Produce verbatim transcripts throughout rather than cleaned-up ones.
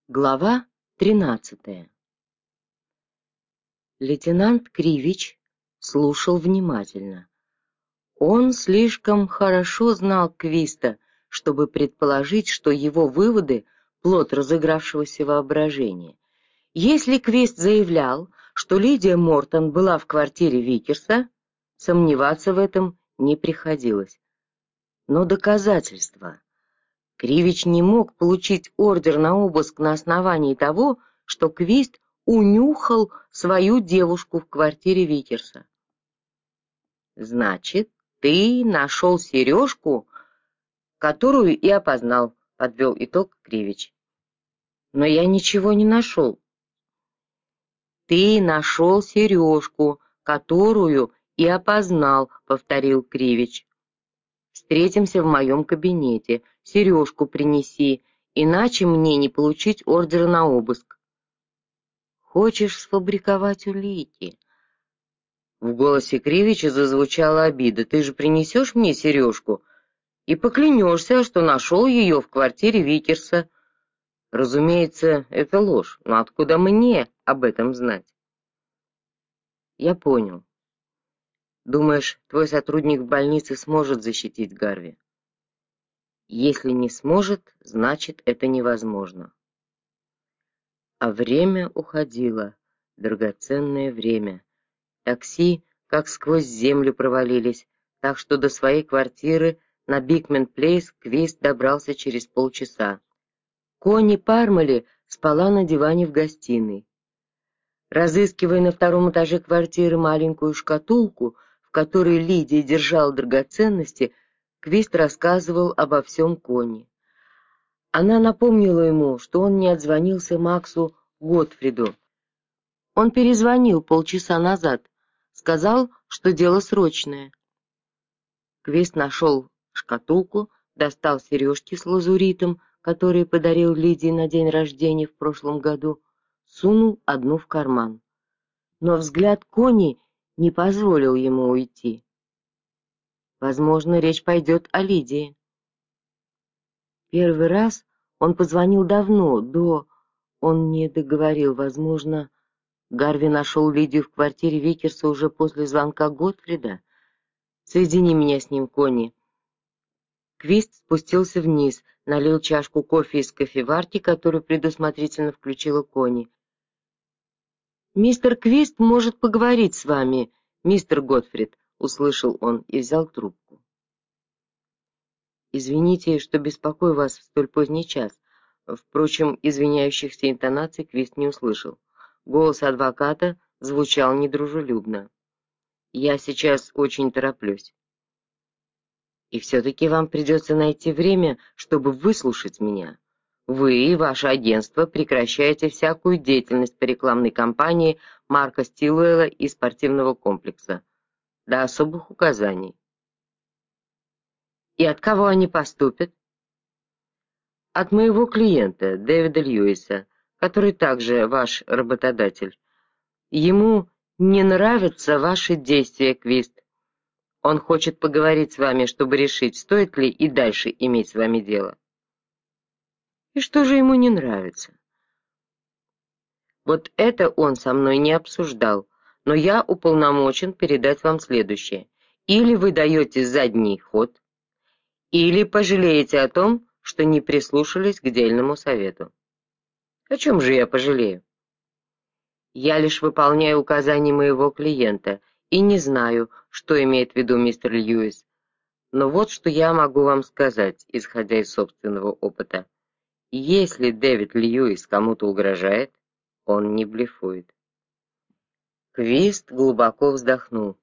Глава тринадцатая. Лейтенант Кривич слушал внимательно. Он слишком хорошо знал Квиста, чтобы предположить, что его выводы — плод разыгравшегося воображения. Если Квист заявлял, что Лидия Мортон была в квартире Викерса, сомневаться в этом не приходилось. Но доказательства... Кривич не мог получить ордер на обыск на основании того, что Квист унюхал свою девушку в квартире Викерса. «Значит, ты нашел сережку, которую и опознал», — подвел итог Кривич. «Но я ничего не нашел». «Ты нашел сережку, которую и опознал», — повторил Кривич. «Встретимся в моем кабинете. Сережку принеси, иначе мне не получить ордера на обыск». «Хочешь сфабриковать улики?» В голосе Кривича зазвучала обида. «Ты же принесешь мне сережку и поклянешься, что нашел ее в квартире Викерса». «Разумеется, это ложь, но откуда мне об этом знать?» «Я понял. Думаешь, твой сотрудник в больнице сможет защитить Гарви?» «Если не сможет, значит, это невозможно». А время уходило, драгоценное время. Такси как сквозь землю провалились, так что до своей квартиры на Бикмен-Плейс Квист добрался через полчаса. Конни Пармали спала на диване в гостиной. Разыскивая на втором этаже квартиры маленькую шкатулку, в которой Лидия держала драгоценности, Квист рассказывал обо всем Конни. Она напомнила ему, что он не отзвонился Максу Готфриду. Он перезвонил полчаса назад, сказал, что дело срочное. Квист нашел шкатулку, достал сережки с лазуритом, которые подарил Лидии на день рождения в прошлом году, сунул одну в карман. Но взгляд Конни не позволил ему уйти. Возможно, речь пойдет о Лидии. Первый раз он позвонил давно, до... Он не договорил, возможно, Гарви нашел Лидию в квартире Викерса уже после звонка Готфрида. «Соедини меня с ним, Конни». Квист спустился вниз, налил чашку кофе из кофеварки, которую предусмотрительно включила Конни. «Мистер Квист может поговорить с вами, мистер Готфрид», — услышал он и взял трубку. «Извините, что беспокою вас в столь поздний час». Впрочем, извиняющихся интонаций Квист не услышал. Голос адвоката звучал недружелюбно. «Я сейчас очень тороплюсь». «И все-таки вам придется найти время, чтобы выслушать меня. Вы и ваше агентство прекращаете всякую деятельность по рекламной кампании Марка Стилуэлла и спортивного комплекса до особых указаний». «И от кого они поступят?» «От моего клиента, Дэвида Льюиса, который также ваш работодатель. Ему не нравятся ваши действия, Квист. Он хочет поговорить с вами, чтобы решить, стоит ли и дальше иметь с вами дело». «И что же ему не нравится?» «Вот это он со мной не обсуждал, но я уполномочен передать вам следующее. Или вы даете задний ход, или пожалеете о том, что не прислушались к дельному совету». «О чем же я пожалею?» «Я лишь выполняю указания моего клиента и не знаю, что имеет в виду мистер Льюис. Но вот что я могу вам сказать, исходя из собственного опыта. Если Дэвид Льюис кому-то угрожает, он не блефует». Квист глубоко вздохнул.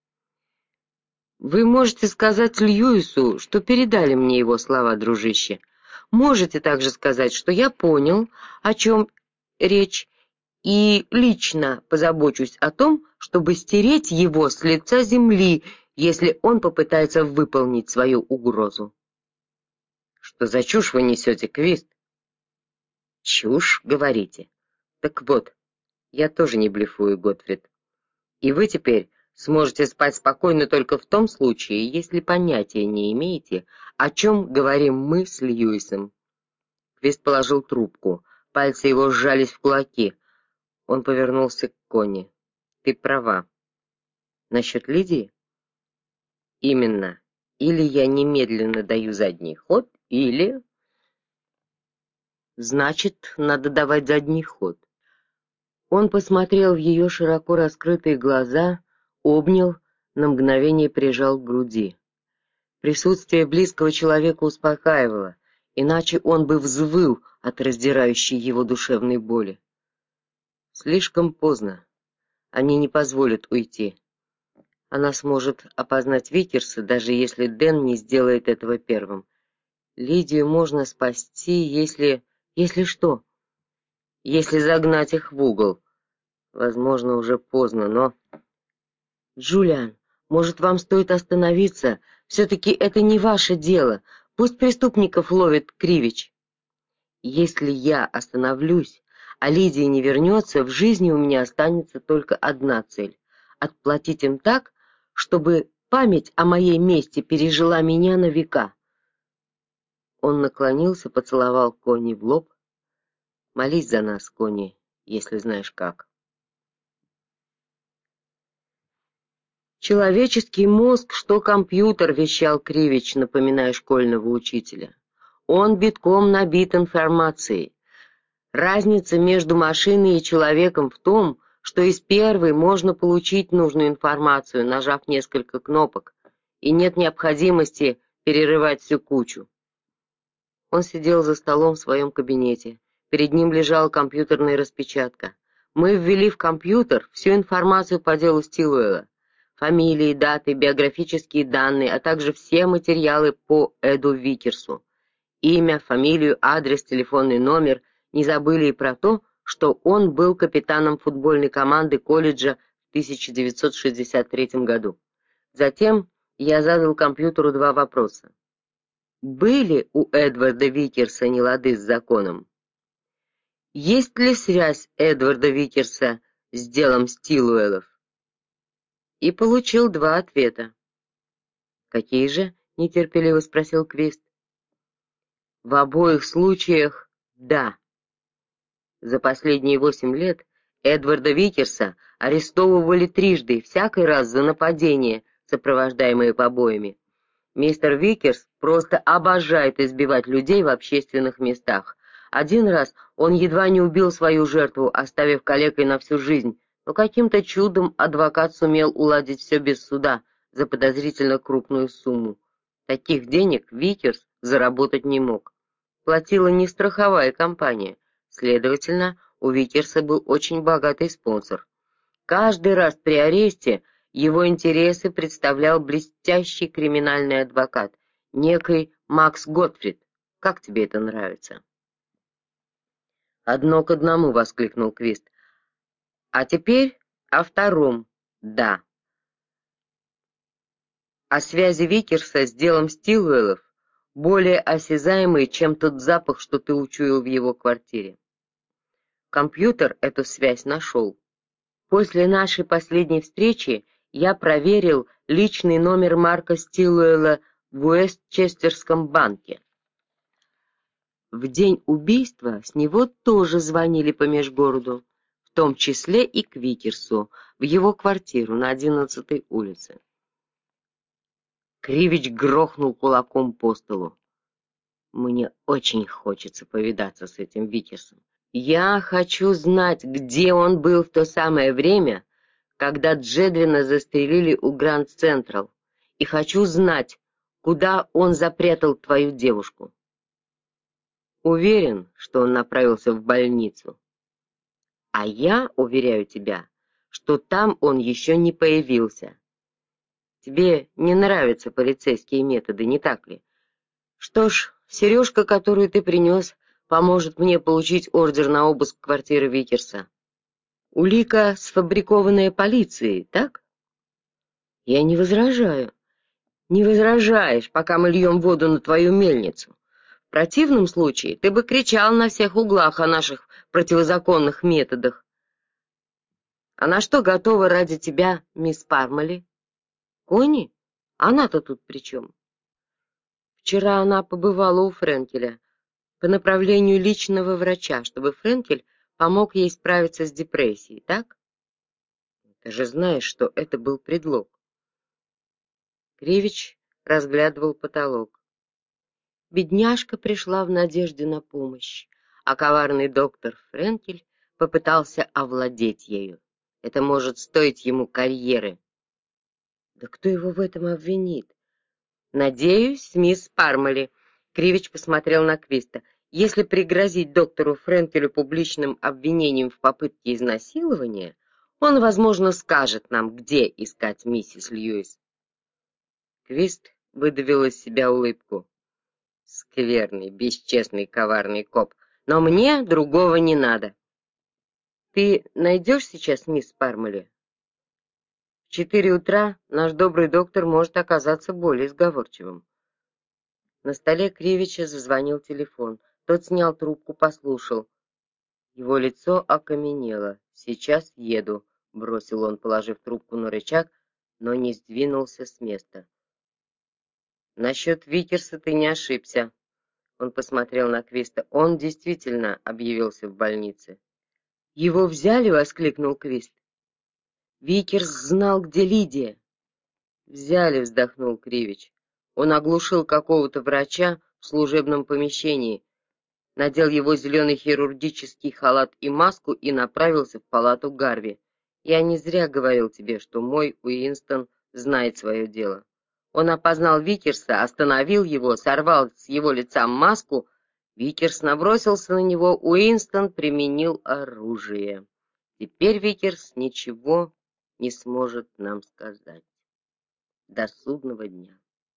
«Вы можете сказать Льюису, что передали мне его слова, дружище. Можете также сказать, что я понял, о чем речь, и лично позабочусь о том, чтобы стереть его с лица земли, если он попытается выполнить свою угрозу». «Что за чушь вы несете, Квист?» «Чушь, говорите? Так вот, я тоже не блефую, Готфрид. И вы теперь сможете спать спокойно только в том случае, если понятия не имеете, о чем говорим мы с Льюисом». Квист положил трубку. Пальцы его сжались в кулаки. Он повернулся к Конни. «Ты права. Насчет Лидии?» «Именно. Или я немедленно даю задний ход, или...» «Значит, надо давать задний ход». Он посмотрел в ее широко раскрытые глаза, обнял, на мгновение прижал к груди. Присутствие близкого человека успокаивало, иначе он бы взвыл от раздирающей его душевной боли. Слишком поздно. Они не позволят уйти. Она сможет опознать Викерса, даже если Дэн не сделает этого первым. Лидию можно спасти, если... Если что? Если загнать их в угол. Возможно, уже поздно, но... Джулиан, может, вам стоит остановиться? Все-таки это не ваше дело. Пусть преступников ловит Кривич. Если я остановлюсь, а Лидия не вернется, в жизни у меня останется только одна цель — отплатить им так, чтобы память о моей мести пережила меня на века. Он наклонился, поцеловал Конни в лоб. «Молись за нас, Конни, если знаешь как». «Человеческий мозг, что компьютер», — вещал Кривич, напоминая школьного учителя. «Он битком набит информацией. Разница между машиной и человеком в том, что из первой можно получить нужную информацию, нажав несколько кнопок, и нет необходимости перерывать всю кучу». Он сидел за столом в своем кабинете. Перед ним лежала компьютерная распечатка. Мы ввели в компьютер всю информацию по делу Стилуэлла. Фамилии, даты, биографические данные, а также все материалы по Эду Викерсу. Имя, фамилию, адрес, телефонный номер. Не забыли и про то, что он был капитаном футбольной команды колледжа в тысяча девятьсот шестьдесят третьем году. Затем я задал компьютеру два вопроса. Были у Эдварда Викерса нелады с законом? Есть ли связь Эдварда Викерса с делом Стилуэллов? И получил два ответа. «Какие же?» — нетерпеливо спросил Квист. «В обоих случаях — да. За последние восемь лет Эдварда Викерса арестовывали трижды, всякий раз за нападение, сопровождаемые побоями. Мистер Викерс просто обожает избивать людей в общественных местах. Один раз он едва не убил свою жертву, оставив калекой на всю жизнь, но каким-то чудом адвокат сумел уладить все без суда за подозрительно крупную сумму. Таких денег Викерс заработать не мог. Платила не страховая компания, следовательно, у Викерса был очень богатый спонсор. Каждый раз при аресте его интересы представлял блестящий криминальный адвокат, некий Макс Готфрид. Как тебе это нравится? «Одно к одному», — воскликнул Квист. «А теперь о втором, да. О связи Викерса с делом Стилуэллов, более осязаемый, чем тот запах, что ты учуял в его квартире. Компьютер эту связь нашел. После нашей последней встречи я проверил личный номер Марка Стилуэлла в Уэстчестерском банке. В день убийства с него тоже звонили по межгороду, в том числе и к Викерсу, в его квартиру на одиннадцатой улице. Кривич грохнул кулаком по столу. «Мне очень хочется повидаться с этим Викерсом. Я хочу знать, где он был в то самое время, когда Джедвина застрелили у Гранд Централ, и хочу знать, куда он запрятал твою девушку». Уверен, что он направился в больницу. А я уверяю тебя, что там он еще не появился. Тебе не нравятся полицейские методы, не так ли? Что ж, сережка, которую ты принес, поможет мне получить ордер на обыск квартиры Викерса. Улика, сфабрикованная полицией, так? Я не возражаю. Не возражаешь, пока мы льем воду на твою мельницу. В противном случае ты бы кричал на всех углах о наших противозаконных методах. А на что готова ради тебя мисс Пармали? Конни? Она-то тут при чем? Вчера она побывала у Френкеля. по направлению личного врача, чтобы Френкель помог ей справиться с депрессией, так? Ты же знаешь, что это был предлог. Кривич разглядывал потолок. Бедняжка пришла в надежде на помощь, а коварный доктор Френкель попытался овладеть ею. Это может стоить ему карьеры. Да кто его в этом обвинит? Надеюсь, мисс Пармали. Кривич посмотрел на Квиста. Если пригрозить доктору Френкелю публичным обвинением в попытке изнасилования, он, возможно, скажет нам, где искать миссис Льюис. Квист выдавил из себя улыбку. Скверный, бесчестный, коварный коп. Но мне другого не надо. Ты найдешь сейчас мисс Пармали? В четыре утра наш добрый доктор может оказаться более сговорчивым. На столе Кривича зазвонил телефон. Тот снял трубку, послушал. Его лицо окаменело. «Сейчас еду», — бросил он, положив трубку на рычаг, но не сдвинулся с места. «Насчет Викерса ты не ошибся». Он посмотрел на Квиста. «Он действительно объявился в больнице». «Его взяли?» — воскликнул Квист. «Викерс знал, где Лидия». «Взяли», — вздохнул Кривич. «Он оглушил какого-то врача в служебном помещении, надел его зеленый хирургический халат и маску и направился в палату Гарви. Я не зря говорил тебе, что мой Уинстон знает свое дело. Он опознал Викерса, остановил его, сорвал с его лица маску. Викерс набросился на него, Уинстон применил оружие. Теперь Викерс ничего не сможет нам сказать. До судного дня».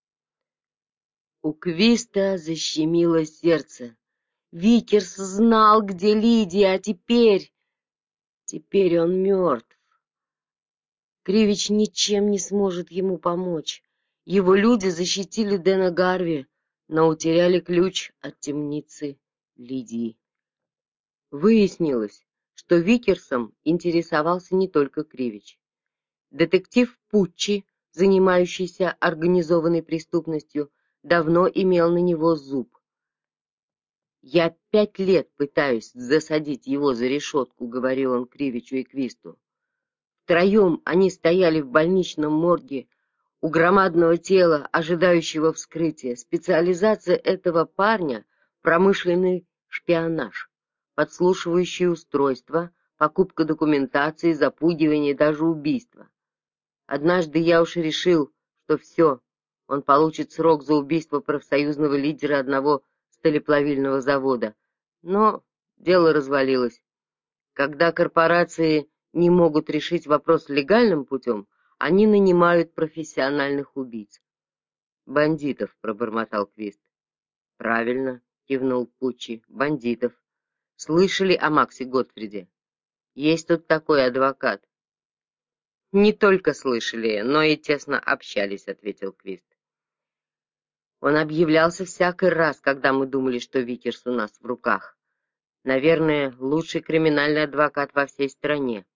У Квиста защемило сердце. Викерс знал, где Лидия, а теперь... Теперь он мертв. Кривич ничем не сможет ему помочь. Его люди защитили Дэна Гарви, но утеряли ключ от темницы Лидии. Выяснилось, что Викерсом интересовался не только Кривич. Детектив Пуччи, занимающийся организованной преступностью, давно имел на него зуб. «Я пять лет пытаюсь засадить его за решетку», — говорил он Кривичу и Квисту. Втроем они стояли в больничном морге у громадного тела, ожидающего вскрытия. Специализация этого парня — промышленный шпионаж, подслушивающие устройства, покупка документации, запугивание, даже убийство. Однажды я уж решил, что все, он получит срок за убийство профсоюзного лидера одного сталеплавильного завода. Но дело развалилось. Когда корпорации не могут решить вопрос легальным путем, они нанимают профессиональных убийц. «Бандитов», — пробормотал Квист. «Правильно», — кивнул Пуччи, — «бандитов. Слышали о Максе Готфриде? Есть тут такой адвокат». «Не только слышали, но и тесно общались», — ответил Квист. «Он объявлялся всякий раз, когда мы думали, что Викерс у нас в руках. Наверное, лучший криминальный адвокат во всей стране».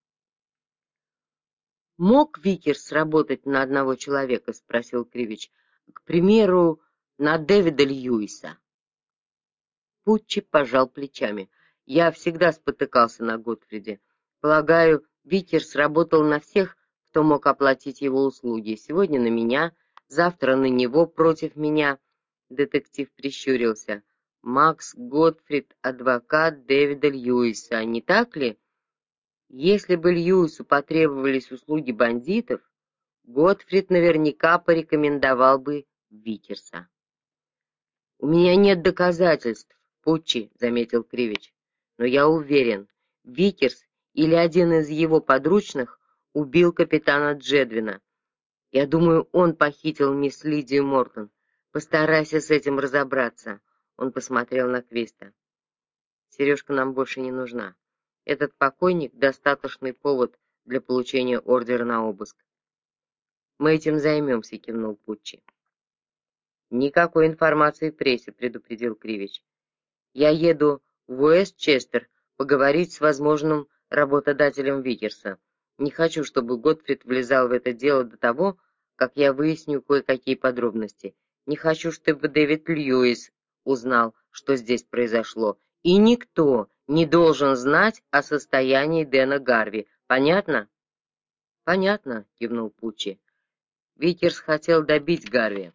«Мог Викерс работать на одного человека?» — спросил Кривич. «К примеру, на Дэвида Льюиса». Пуччи пожал плечами. «Я всегда спотыкался на Готфриде. Полагаю, Викерс работал на всех, кто мог оплатить его услуги. Сегодня на меня, завтра на него против меня». Детектив прищурился. «Макс Готфрид, адвокат Дэвида Льюиса, не так ли? Если бы Льюису потребовались услуги бандитов, Готфрид наверняка порекомендовал бы Викерса». «У меня нет доказательств, Пуччи», — заметил Кривич. «Но я уверен, Викерс или один из его подручных убил капитана Джедвина. Я думаю, он похитил мисс Лидию Мортон. Постарайся с этим разобраться». Он посмотрел на Квиста. «Сережка нам больше не нужна. Этот покойник — достаточный повод для получения ордера на обыск». «Мы этим займемся», — кивнул Пуччи. «Никакой информации в прессе», — предупредил Кривич. «Я еду в Уэстчестер поговорить с возможным работодателем Викерса. Не хочу, чтобы Готфрид влезал в это дело до того, как я выясню кое-какие подробности. Не хочу, чтобы Дэвид Льюис узнал, что здесь произошло, и никто не должен знать о состоянии Дэна Гарви. Понятно? — Понятно, — кивнул Пуччи. Викерс хотел добить Гарви.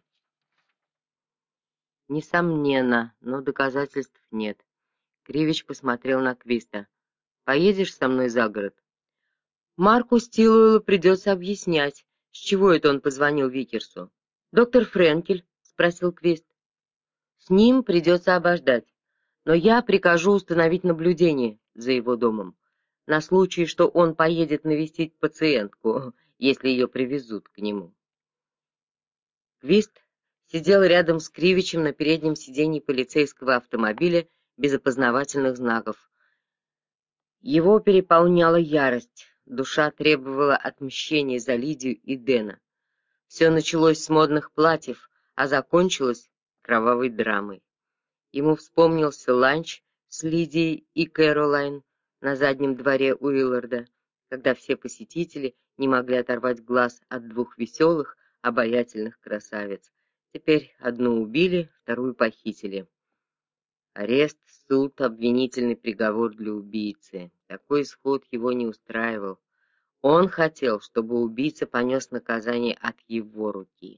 — Несомненно, но доказательств нет. Кривич посмотрел на Квиста. — Поедешь со мной за город? Марку Стилуэлу придется объяснять, с чего это он позвонил Викерсу. — Доктор Френкель? — спросил Квист. — С ним придется обождать, но я прикажу установить наблюдение за его домом, на случай, что он поедет навестить пациентку, если ее привезут к нему. Квист сидел рядом с Кривичем на переднем сиденье полицейского автомобиля без опознавательных знаков. Его переполняла ярость, душа требовала отмщения за Лидию и Дэна. Все началось с модных платьев, а закончилось кровавой драмой. Ему вспомнился ланч с Лидией и Кэролайн на заднем дворе Уилларда, когда все посетители не могли оторвать глаз от двух веселых, обаятельных красавиц. Теперь одну убили, вторую похитили. Арест, суд, обвинительный приговор для убийцы. Такой исход его не устраивал. Он хотел, чтобы убийца понес наказание от его руки.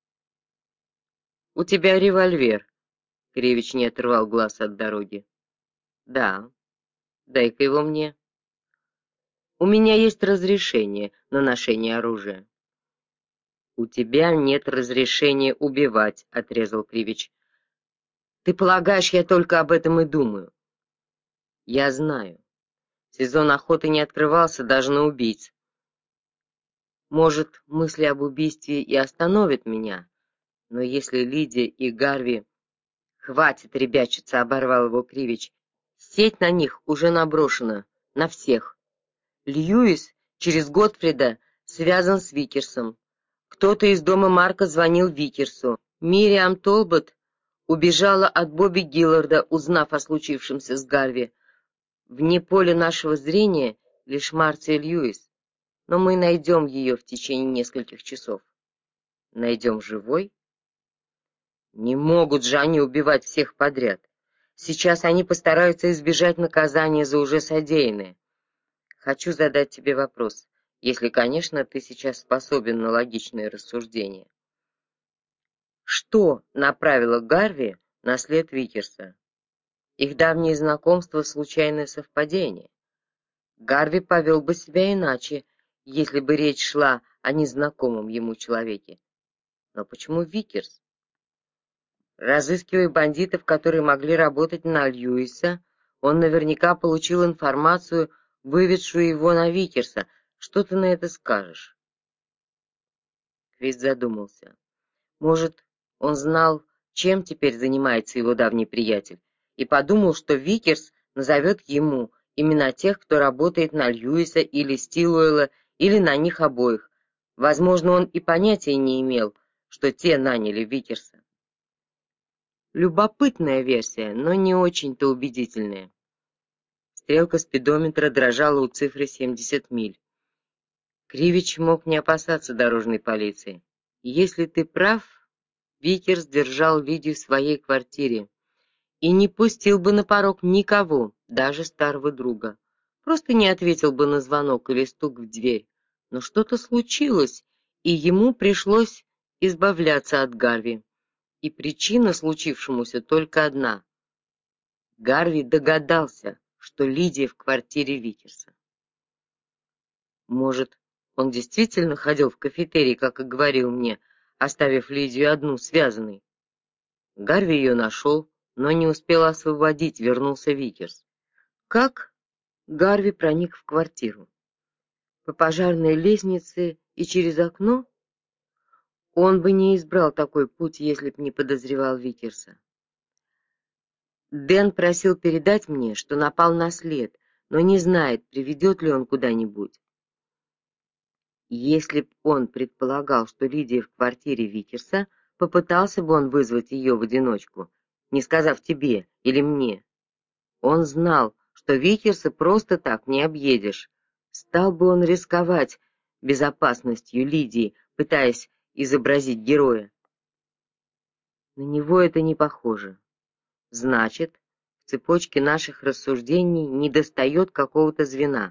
— У тебя револьвер. Кривич не отрывал глаз от дороги. — Да. Дай-ка его мне. — У меня есть разрешение на ношение оружия. — У тебя нет разрешения убивать, — отрезал Кривич. — Ты полагаешь, я только об этом и думаю? — Я знаю. Сезон охоты не открывался даже на убийц. Может, мысли об убийстве и остановят меня, но если Лидия и Гарви... — Хватит ребячиться, — оборвал его Кривич. Сеть на них уже наброшена, на всех. Льюис через Готфрида связан с Викерсом. Кто-то из дома Марка звонил Викерсу. Мириам Толбот убежала от Бобби Гилларда, узнав о случившемся с Гарви. Вне поля нашего зрения лишь Марция Льюис, но мы найдем ее в течение нескольких часов. Найдем живой? Не могут же они убивать всех подряд. Сейчас они постараются избежать наказания за уже содеянное. Хочу задать тебе вопрос, если, конечно, ты сейчас способен на логичное рассуждение. Что направило Гарви на след Викерса? Их давнее знакомство — случайное совпадение. Гарви повел бы себя иначе, если бы речь шла о незнакомом ему человеке. Но почему Викерс? Разыскивая бандитов, которые могли работать на Льюиса, он наверняка получил информацию, выведшую его на Викерса. Что ты на это скажешь? Квист задумался. Может, он знал, чем теперь занимается его давний приятель, и подумал, что Викерс назовет ему имена тех, кто работает на Льюиса или Стилуэла, или на них обоих. Возможно, он и понятия не имел, что те наняли Викерса. Любопытная версия, но не очень-то убедительная. Стрелка спидометра дрожала у цифры семьдесят миль. Кривич мог не опасаться дорожной полиции. Если ты прав, Викерс держал Лидию в своей квартире и не пустил бы на порог никого, даже старого друга. Просто не ответил бы на звонок или стук в дверь. Но что-то случилось, и ему пришлось избавляться от Гарви. И причина случившемуся только одна. Гарви догадался, что Лидия в квартире Викерса. Может, он действительно ходил в кафетерий, как и говорил мне, оставив Лидию одну связанной. Гарви ее нашел, но не успел освободить, вернулся Викерс. Как Гарви проник в квартиру? По пожарной лестнице и через окно? Он бы не избрал такой путь, если б не подозревал Викерса. Дэн просил передать мне, что напал на след, но не знает, приведет ли он куда-нибудь. Если б он предполагал, что Лидия в квартире Викерса, попытался бы он вызвать ее в одиночку, не сказав тебе или мне. Он знал, что Викерса просто так не объедешь. Стал бы он рисковать безопасностью Лидии, пытаясь изобразить героя. На него это не похоже. Значит, в цепочке наших рассуждений недостает какого-то звена.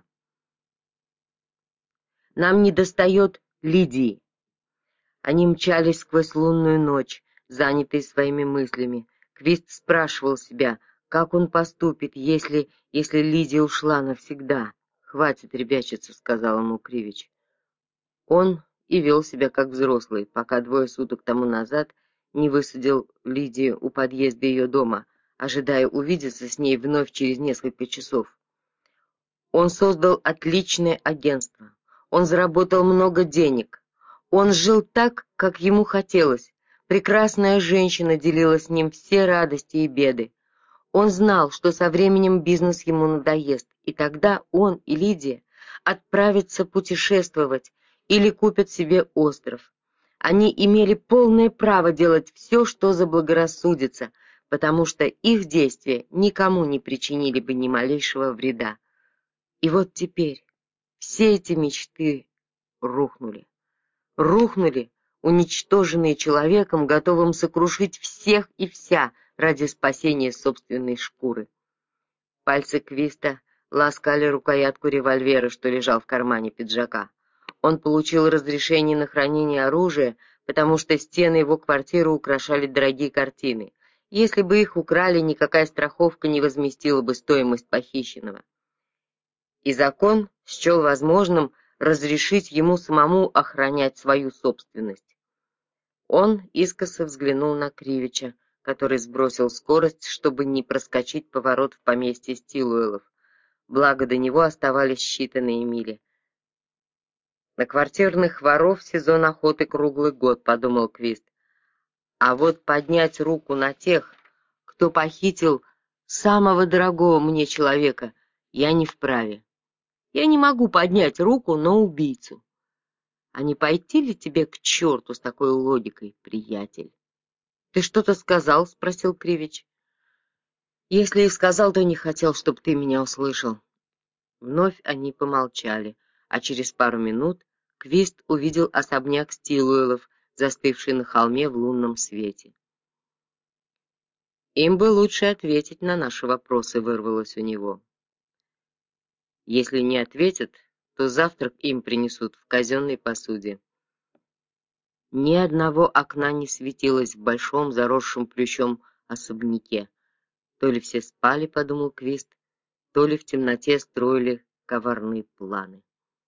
Нам недостает Лидии. Они мчались сквозь лунную ночь, занятые своими мыслями. Квист спрашивал себя, как он поступит, если, если Лидия ушла навсегда. «Хватит ребячиться», — сказал ему Кривич. Он и вел себя как взрослый, пока двое суток тому назад не высадил Лидию у подъезда ее дома, ожидая увидеться с ней вновь через несколько часов. Он создал отличное агентство. Он заработал много денег. Он жил так, как ему хотелось. Прекрасная женщина делила с ним все радости и беды. Он знал, что со временем бизнес ему надоест, и тогда он и Лидия отправятся путешествовать или купят себе остров. Они имели полное право делать все, что заблагорассудится, потому что их действия никому не причинили бы ни малейшего вреда. И вот теперь все эти мечты рухнули. Рухнули, уничтоженные человеком, готовым сокрушить всех и вся ради спасения собственной шкуры. Пальцы Квиста ласкали рукоятку револьвера, что лежал в кармане пиджака. Он получил разрешение на хранение оружия, потому что стены его квартиры украшали дорогие картины. Если бы их украли, никакая страховка не возместила бы стоимость похищенного. И закон счел возможным разрешить ему самому охранять свою собственность. Он искоса взглянул на Кривича, который сбросил скорость, чтобы не проскочить поворот в поместье Стилуэлов, благо до него оставались считанные мили. «На квартирных воров сезон охоты круглый год», — подумал Квист. «А вот поднять руку на тех, кто похитил самого дорогого мне человека, я не вправе. Я не могу поднять руку на убийцу. А не пойти ли тебе к черту с такой логикой, приятель?» «Ты что-то сказал?» — спросил Кривич. «Если и сказал, то не хотел, чтобы ты меня услышал». Вновь они помолчали, а через пару минут Квист увидел особняк Стилуэлов, застывший на холме в лунном свете. «Им бы лучше ответить на наши вопросы», — вырвалось у него. «Если не ответят, то завтрак им принесут в казенной посуде». Ни одного окна не светилось в большом заросшем плющом особняке. То ли все спали, — подумал Квист, — то ли в темноте строили коварные планы.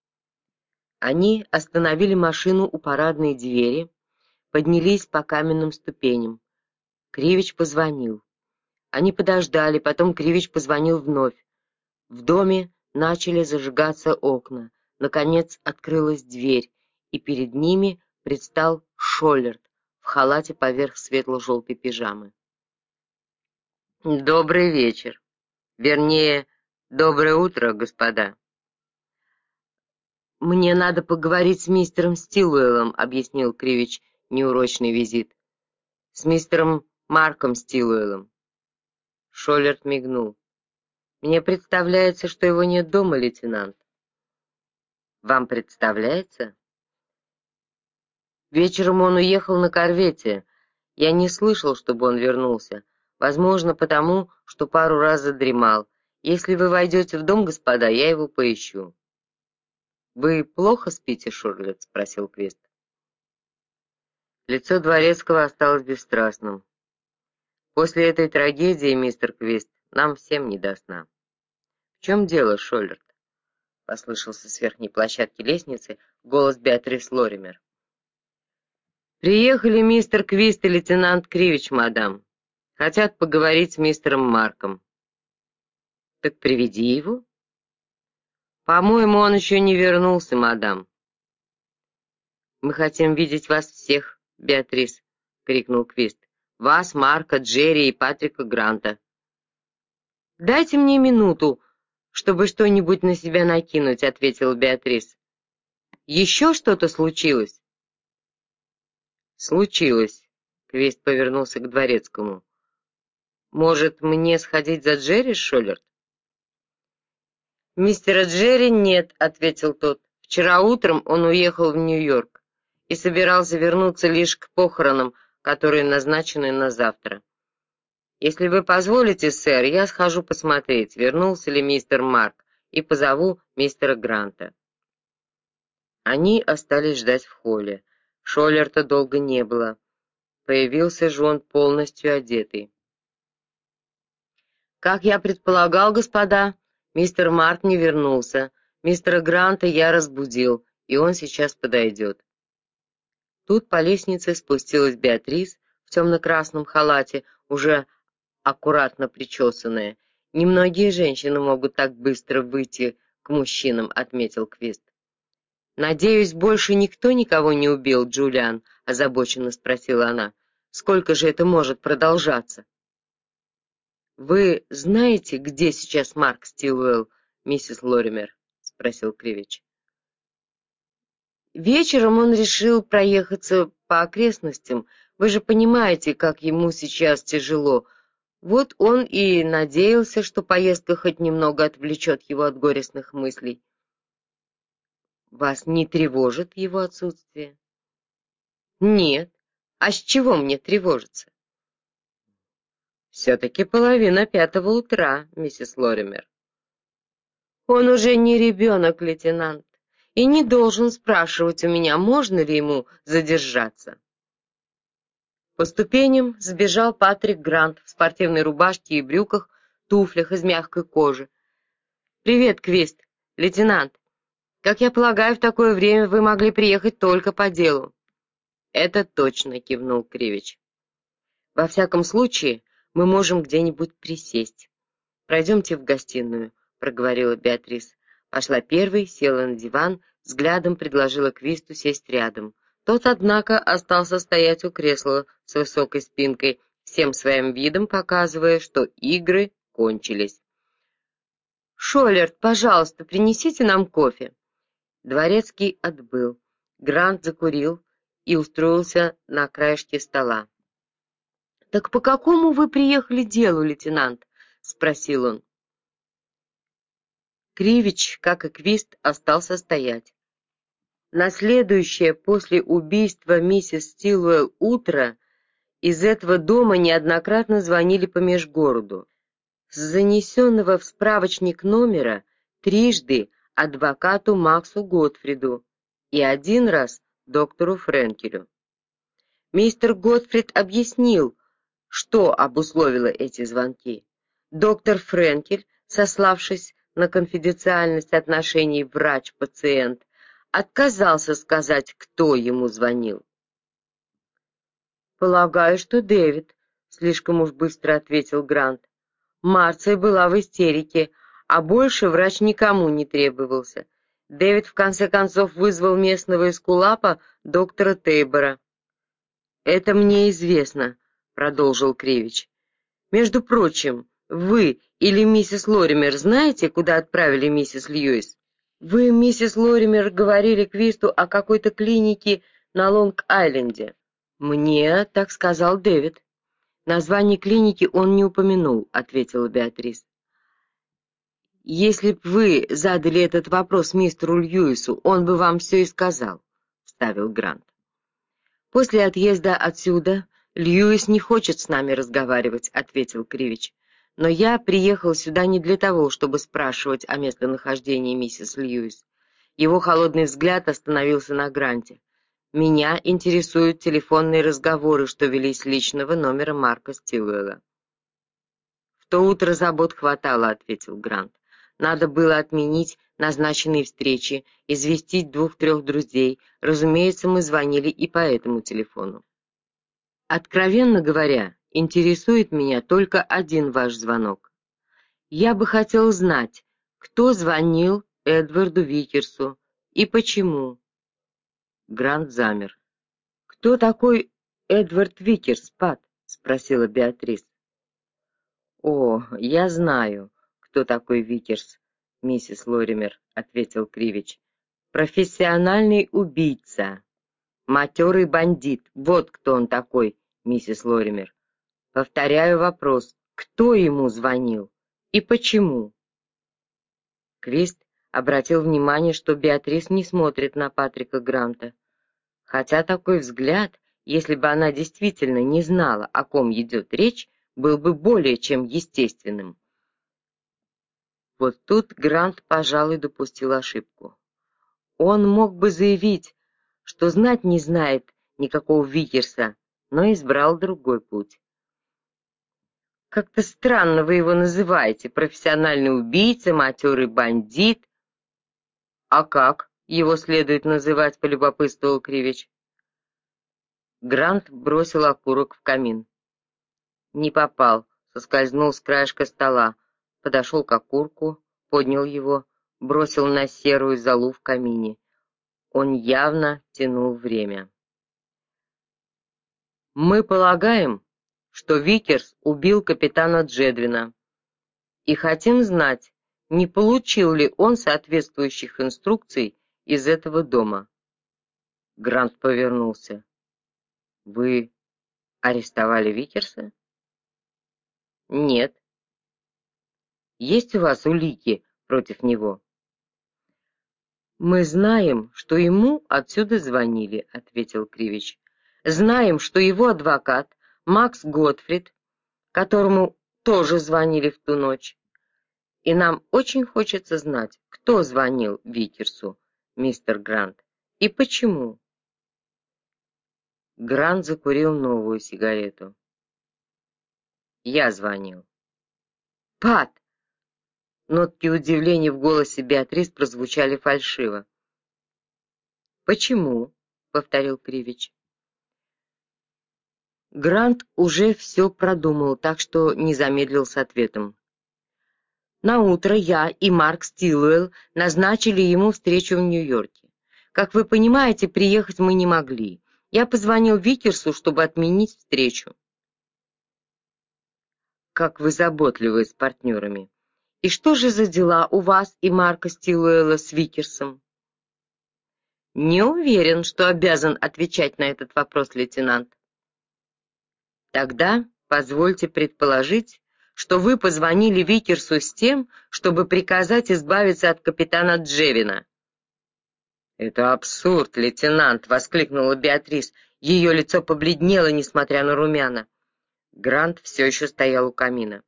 Они остановили машину у парадной двери, поднялись по каменным ступеням. Кривич позвонил. Они подождали, потом Кривич позвонил вновь. В доме начали зажигаться окна. Наконец открылась дверь, и перед ними предстал Шоллерт в халате поверх светло-желтой пижамы. «Добрый вечер. Вернее, доброе утро, господа». «Мне надо поговорить с мистером Стилуэлом», — объяснил Кривич неурочный визит. «С мистером Марком Стилуэлом». Шоллерт мигнул. «Мне представляется, что его нет дома, лейтенант». «Вам представляется?» «Вечером он уехал на корвете. Я не слышал, чтобы он вернулся. Возможно, потому, что пару раз задремал. Если вы войдете в дом, господа, я его поищу». «Вы плохо спите, Шорлет?» — спросил Квист. Лицо дворецкого осталось бесстрастным. «После этой трагедии, мистер Квист, нам всем не до сна». «В чем дело, Шоллерт?» — послышался с верхней площадки лестницы голос Беатрис Лоример. «Приехали мистер Квист и лейтенант Кривич, мадам. Хотят поговорить с мистером Марком». «Так приведи его». «По-моему, он еще не вернулся, мадам». «Мы хотим видеть вас всех, Беатрис», — крикнул Квист. «Вас, Марка, Джерри и Патрика Гранта». «Дайте мне минуту, чтобы что-нибудь на себя накинуть», — ответила Беатрис. «Еще что-то случилось?» «Случилось», — Квист повернулся к дворецкому. «Может, мне сходить за Джерри, Шоллерт?» «Мистера Джерри нет», — ответил тот. «Вчера утром он уехал в Нью-Йорк и собирался вернуться лишь к похоронам, которые назначены на завтра». «Если вы позволите, сэр, я схожу посмотреть, вернулся ли мистер Марк, и позову мистера Гранта». Они остались ждать в холле. Шоллерта долго не было. Появился же он полностью одетый. «Как я предполагал, господа, мистер Марк не вернулся. Мистера Гранта я разбудил, и он сейчас подойдет». Тут по лестнице спустилась Беатрис в темно-красном халате, уже аккуратно причесанная. «Немногие женщины могут так быстро выйти к мужчинам», — отметил Квист. «Надеюсь, больше никто никого не убил, Джулиан?» — озабоченно спросила она. «Сколько же это может продолжаться?» «Вы знаете, где сейчас Марк Стилуэлл, миссис Лоример?» — спросил Кривич. «Вечером он решил проехаться по окрестностям. Вы же понимаете, как ему сейчас тяжело. Вот он и надеялся, что поездка хоть немного отвлечет его от горестных мыслей». «Вас не тревожит его отсутствие?» «Нет. А с чего мне тревожиться?» «Все-таки половина пятого утра, миссис Лоример». «Он уже не ребенок, лейтенант, и не должен спрашивать у меня, можно ли ему задержаться». По ступеням сбежал Патрик Грант в спортивной рубашке и брюках, туфлях из мягкой кожи. «Привет, Квист, лейтенант. Как я полагаю, в такое время вы могли приехать только по делу». «Это точно», — кивнул Кривич. «Во всяком случае, мы можем где-нибудь присесть. Пройдемте в гостиную», — проговорила Беатрис. Пошла первой, села на диван, взглядом предложила Квисту сесть рядом. Тот, однако, остался стоять у кресла с высокой спинкой, всем своим видом показывая, что игры кончились. «Шоллерт, пожалуйста, принесите нам кофе». Дворецкий отбыл. Грант закурил и устроился на краешке стола. «Так по какому вы приехали делу, лейтенант?» — спросил он. Кривич, как и Квист, остался стоять. На следующее после убийства миссис Стилуэлл утро из этого дома неоднократно звонили по межгороду. С занесенного в справочник номера трижды адвокату Максу Готфриду и один раз доктору Френкелю. Мистер Готфрид объяснил, что обусловило эти звонки. Доктор Френкель, сославшись на конфиденциальность отношений врач-пациент, отказался сказать, кто ему звонил. «Полагаю, что Дэвид», — слишком уж быстро ответил Грант. «Марция была в истерике, а больше врач никому не требовался. Дэвид в конце концов вызвал местного эскулапа доктора Тейбора». «Это мне известно», — продолжил Кривич. «Между прочим, вы или миссис Лоример знаете, куда отправили миссис Льюис?» «Вы, миссис Лоример, говорили Квисту о какой-то клинике на Лонг-Айленде». «Мне так сказал Дэвид». «Название клиники он не упомянул», — ответила Беатрис. «Если б вы задали этот вопрос мистеру Льюису, он бы вам все и сказал», — вставил Грант. «После отъезда отсюда Льюис не хочет с нами разговаривать», — ответил Кривич. «Но я приехал сюда не для того, чтобы спрашивать о местонахождении миссис Льюис». Его холодный взгляд остановился на Гранте. «Меня интересуют телефонные разговоры, что велись с личного номера Марка Стилуэлла». «В то утро забот хватало», — ответил Грант. «Надо было отменить назначенные встречи, известить двух-трех друзей. Разумеется, мы звонили и по этому телефону. Откровенно говоря, интересует меня только один ваш звонок. Я бы хотел знать, кто звонил Эдварду Викерсу и почему». Грант замер. «Кто такой Эдвард Викерс, Пат?» — спросила Беатрис. «О, я знаю, кто такой Викерс, миссис Лоример», — ответил Кривич. «Профессиональный убийца, матерый бандит. Вот кто он такой, миссис Лоример. Повторяю вопрос, кто ему звонил и почему?» Квист обратил внимание, что Беатрис не смотрит на Патрика Гранта. Хотя такой взгляд, если бы она действительно не знала, о ком идет речь, был бы более чем естественным. Вот тут Грант, пожалуй, допустил ошибку. Он мог бы заявить, что знать не знает никакого Викерса, но избрал другой путь. «Как-то странно вы его называете, профессиональный убийца, матерый бандит». «А как его следует называть?» — полюбопытствовал Кривич. Грант бросил окурок в камин. Не попал, соскользнул с краешка стола, подошел к окурку, поднял его, бросил на серую золу в камине. Он явно тянул время. «Мы полагаем, что Викерс убил капитана Джедвина, и хотим знать, не получил ли он соответствующих инструкций из этого дома». Грант повернулся. «Вы арестовали Викерса?» «Нет». «Есть у вас улики против него?» «Мы знаем, что ему отсюда звонили», — ответил Кривич. «Знаем, что его адвокат, Макс Готфрид, которому тоже звонили в ту ночь. И нам очень хочется знать, кто звонил Викерсу, мистер Грант, и почему». Грант закурил новую сигарету. «Я звонил». «Пат!» Нотки удивления в голосе Беатрис прозвучали фальшиво. «Почему?» — повторил Кривич. Грант уже все продумал, так что не замедлил с ответом. «Наутро я и Марк Стилуэлл назначили ему встречу в Нью-Йорке. Как вы понимаете, приехать мы не могли. Я позвонил Викерсу, чтобы отменить встречу». «Как вы заботливы с партнерами. И что же за дела у вас и Марка Стилуэлла с Викерсом?» «Не уверен, что обязан отвечать на этот вопрос, лейтенант». «Тогда позвольте предположить, что вы позвонили Викерсу с тем, чтобы приказать избавиться от капитана Джевина». «Это абсурд, лейтенант!» — воскликнула Беатрис. Ее лицо побледнело, несмотря на румяна. Грант все еще стоял у камина.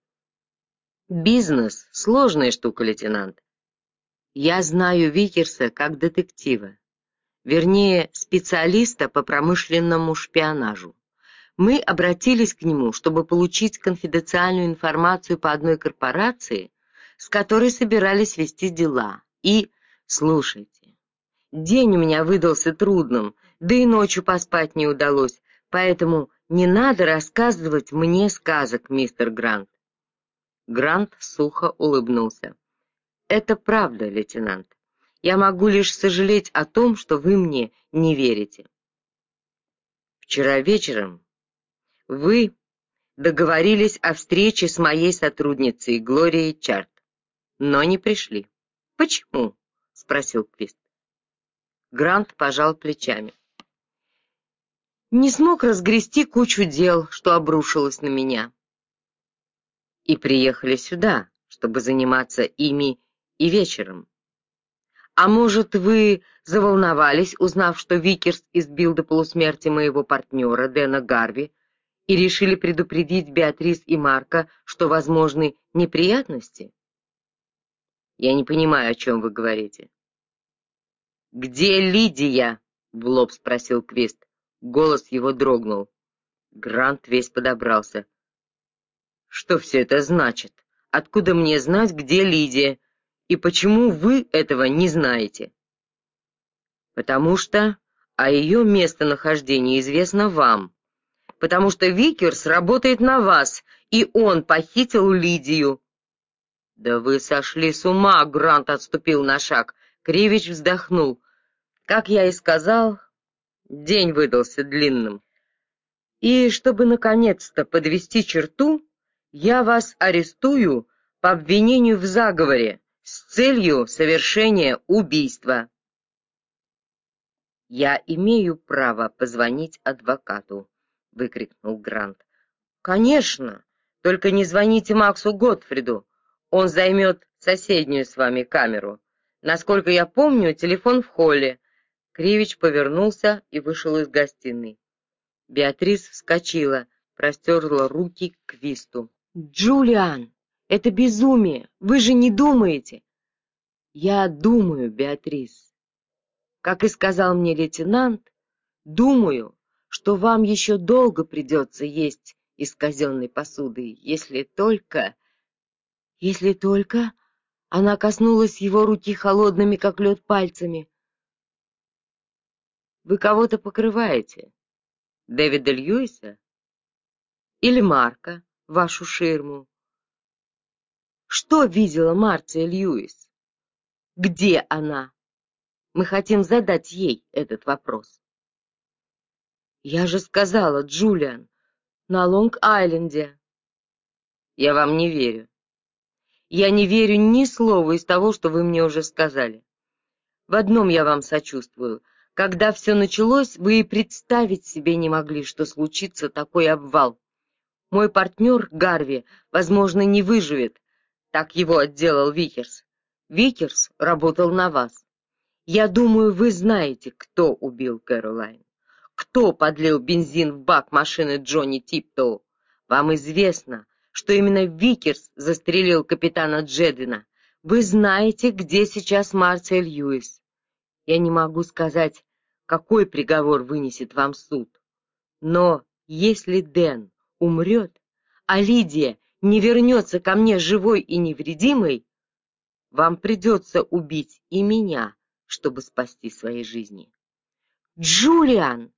«Бизнес — сложная штука, лейтенант. Я знаю Викерса как детектива, вернее, специалиста по промышленному шпионажу. Мы обратились к нему, чтобы получить конфиденциальную информацию по одной корпорации, с которой собирались вести дела. И, слушайте, день у меня выдался трудным, да и ночью поспать не удалось, поэтому не надо рассказывать мне сказок, мистер Грант». Грант сухо улыбнулся. «Это правда, лейтенант. Я могу лишь сожалеть о том, что вы мне не верите. Вчера вечером вы договорились о встрече с моей сотрудницей Глорией Чарт, но не пришли. Почему?» — спросил Квист. Грант пожал плечами. «Не смог разгрести кучу дел, что обрушилось на меня. И приехали сюда, чтобы заниматься ими и вечером. А может, вы заволновались, узнав, что Викерс избил до полусмерти моего партнера Дэна Гарви, и решили предупредить Беатрис и Марка, что возможны неприятности?» «Я не понимаю, о чем вы говорите». «Где Лидия?» — в лоб спросил Квист. Голос его дрогнул. Грант весь подобрался. «Что все это значит? Откуда мне знать, где Лидия? И почему вы этого не знаете?» «Потому что о ее местонахождении известно вам. Потому что Викерс работает на вас, и он похитил Лидию». «Да вы сошли с ума!» — Грант отступил на шаг. Кривич вздохнул. «Как я и сказал, день выдался длинным. И чтобы наконец-то подвести черту, я вас арестую по обвинению в заговоре с целью совершения убийства». «Я имею право позвонить адвокату», — выкрикнул Грант. «Конечно, только не звоните Максу Готфриду, он займет соседнюю с вами камеру. Насколько я помню, телефон в холле». Кривич повернулся и вышел из гостиной. Беатрис вскочила, простерла руки к Квисту. «Джулиан, это безумие! Вы же не думаете?» «Я думаю, Беатрис. Как и сказал мне лейтенант, думаю, что вам еще долго придется есть из казенной посуды, если только... Если только...» Она коснулась его руки холодными, как лед, пальцами. «Вы кого-то покрываете? Дэвида Льюиса? Или Марка, вашу ширму?» «Что видела Марция Льюис? Где она? Мы хотим задать ей этот вопрос». «Я же сказала, Джулиан, на Лонг-Айленде». «Я вам не верю. Я не верю ни слова из того, что вы мне уже сказали. В одном я вам сочувствую. Когда все началось, вы и представить себе не могли, что случится такой обвал. Мой партнер Гарви, возможно, не выживет. Так его отделал Викерс. Викерс работал на вас. Я думаю, вы знаете, кто убил Кэролайн. Кто подлил бензин в бак машины Джонни Типтоу. Вам известно, что именно Викерс застрелил капитана Джедвина. Вы знаете, где сейчас Марция Льюис. Я не могу сказать, какой приговор вынесет вам суд. Но если Дэн умрет, а Лидия не вернется ко мне живой и невредимой, вам придется убить и меня, чтобы спасти свои жизни. Джулиан!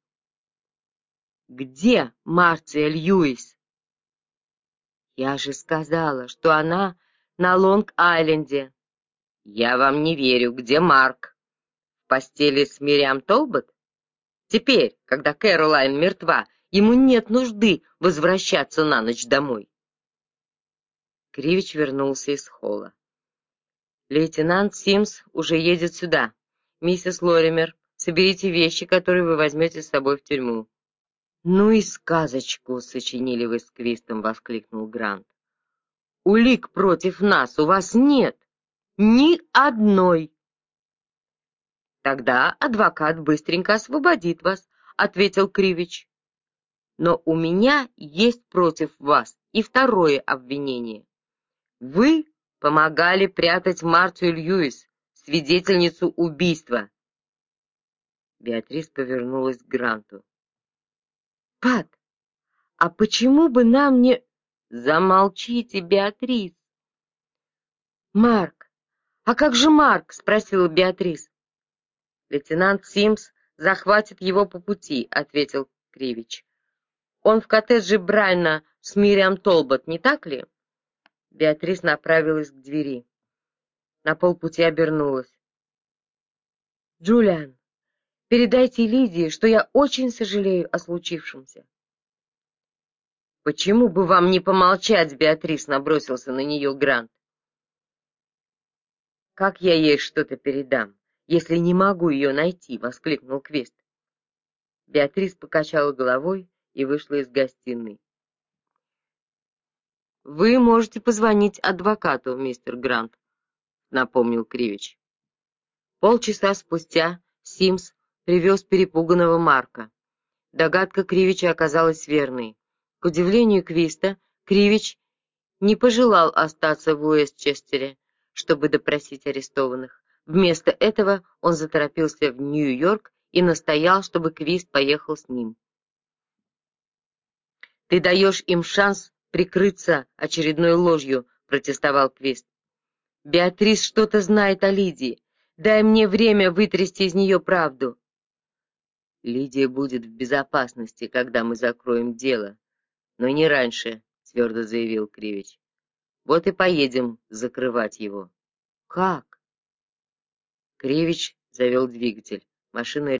Где Марция Льюис? Я же сказала, что она на Лонг-Айленде. Я вам не верю. Где Марк? В постели с Мириам Толбот? Теперь, когда Кэролайн мертва, ему нет нужды возвращаться на ночь домой. Кривич вернулся из холла. «Лейтенант Симс уже едет сюда. Миссис Лоример, соберите вещи, которые вы возьмете с собой в тюрьму». «Ну и сказочку сочинили вы с Квистом», — воскликнул Грант. «Улик против нас у вас нет. Ни одной». «Тогда адвокат быстренько освободит вас», — ответил Кривич. «Но у меня есть против вас и второе обвинение. Вы помогали прятать Марцию Льюис, свидетельницу убийства». Беатрис повернулась к Гранту. «Пат, а почему бы нам не...» «Замолчите, Беатрис!» «Марк! А как же Марк?» — спросила Беатрис. «Лейтенант Симс захватит его по пути», — ответил Кривич. «Он в коттедже Брайана с Мириам Толбот, не так ли?» Беатрис направилась к двери. На полпути обернулась. «Джулиан, передайте Лидии, что я очень сожалею о случившемся». «Почему бы вам не помолчать, Беатрис?» — набросился на нее Грант. «Как я ей что-то передам, если не могу ее найти?» — воскликнул Квест. Беатрис покачала головой и вышла из гостиной. «Вы можете позвонить адвокату, мистер Грант», — напомнил Кривич. Полчаса спустя Симс привез перепуганного Марка. Догадка Кривича оказалась верной. К удивлению Квиста, Кривич не пожелал остаться в Уэстчестере, чтобы допросить арестованных. Вместо этого он заторопился в Нью-Йорк и настоял, чтобы Квист поехал с ним. «Ты даешь им шанс прикрыться очередной ложью», — протестовал Квист. «Беатрис что-то знает о Лидии. Дай мне время вытрясти из нее правду». «Лидия будет в безопасности, когда мы закроем дело, но не раньше», — твердо заявил Кривич. «Вот и поедем закрывать его». «Как?» Кривич завел двигатель. Машина